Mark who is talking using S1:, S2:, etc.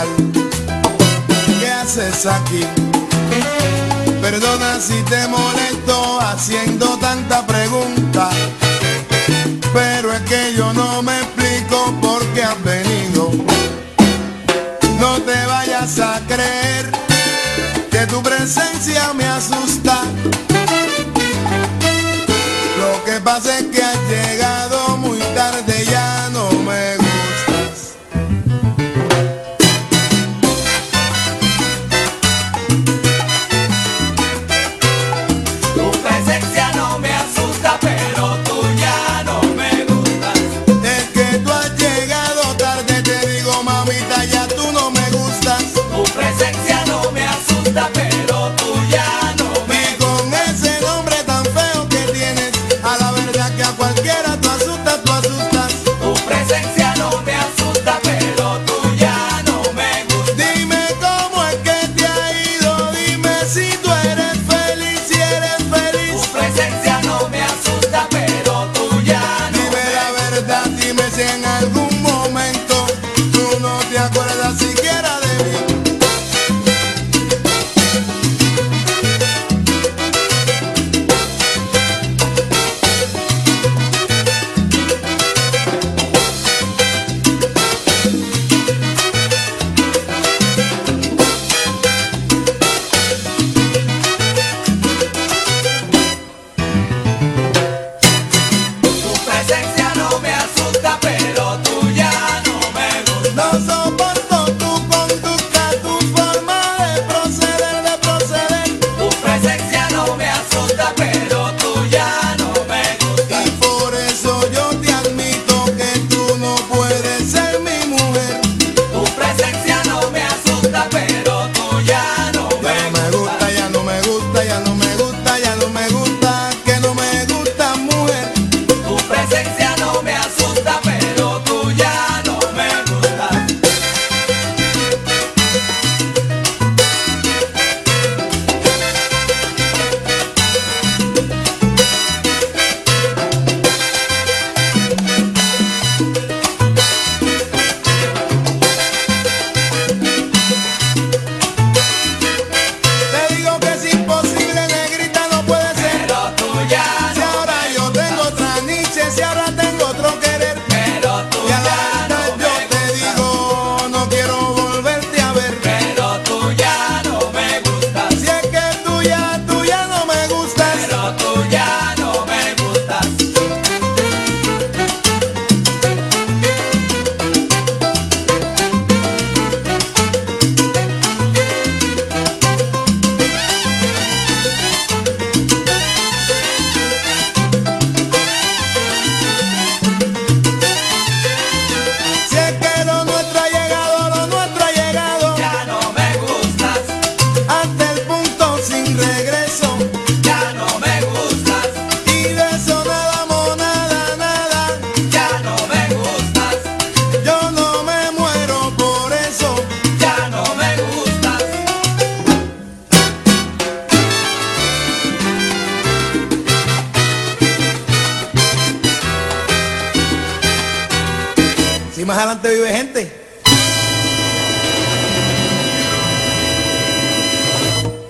S1: tal? ¿Qué haces aquí? Perdona si te molesto haciendo tanta pregunta, pero es que yo no me explico por qué has venido. No te vayas a creer que tu presencia me asusta. Lo que pasa es que has llegado muy tarde, ya no me gustas.
S2: Tu presencia no me asusta, pero tú ya no me gustas.
S1: Es que tú has llegado tarde, te digo mamita, ya tú no me gustas.
S2: Tu presencia no me asusta, pero tú ya no me
S1: Y con ese nombre tan feo que tienes, a la verdad que a cualquiera tú asustas, tú asustas.
S2: Tu presencia no me asusta, pero tú ya no me gustas.
S1: Dime cómo es que te ha ido, dime si tú eres feliz, si eres feliz.
S2: Tu presencia no me asusta, pero tú ya no
S1: Dime
S2: me
S1: la verdad, dime si en algún momento tú no te acuerdas siquiera de mí.
S2: Tu presencia no me asusta, pero tú ya no me gustas.
S1: No soporto tu conducta, tu forma de proceder, de proceder.
S2: Tu presencia no me asusta, pero tú ya no me gustas.
S1: Y por eso yo te admito que tú no puedes ser mi mujer.
S2: Tu presencia no me asusta, pero tú ya no me gustas.
S1: Ya no me gusta, ya no me gusta, ya no me gusta, que no me gusta mujer.
S2: Tu presencia no me asusta, pero tú ya no me gustas.
S1: Te digo que es imposible, negrita, no puede ser.
S2: Pero tú ya
S1: Si
S2: no
S1: ahora
S2: me
S1: yo tengo otra Nietzsche, si ahora tengo otro querer.
S2: Pero tú
S1: Y a la
S2: ya
S1: verdad
S2: no
S1: yo
S2: me
S1: te
S2: gustas.
S1: digo, no quiero volverte a ver.
S2: Pero tú ya no me gustas.
S1: Si es que tú ya no me gustas.
S2: Pero tú ya no me gustas.
S1: Si es que lo nuestro ha llegado, lo nuestro ha llegado
S2: Ya no me gustas.
S1: hasta el punto sin regreso.
S2: Ya no me gustas.
S1: Y de eso nada, nada, nada.
S2: Ya no me gustas.
S1: Yo no me muero por eso.
S2: Ya no me gustas.
S1: Si más adelante vive gente.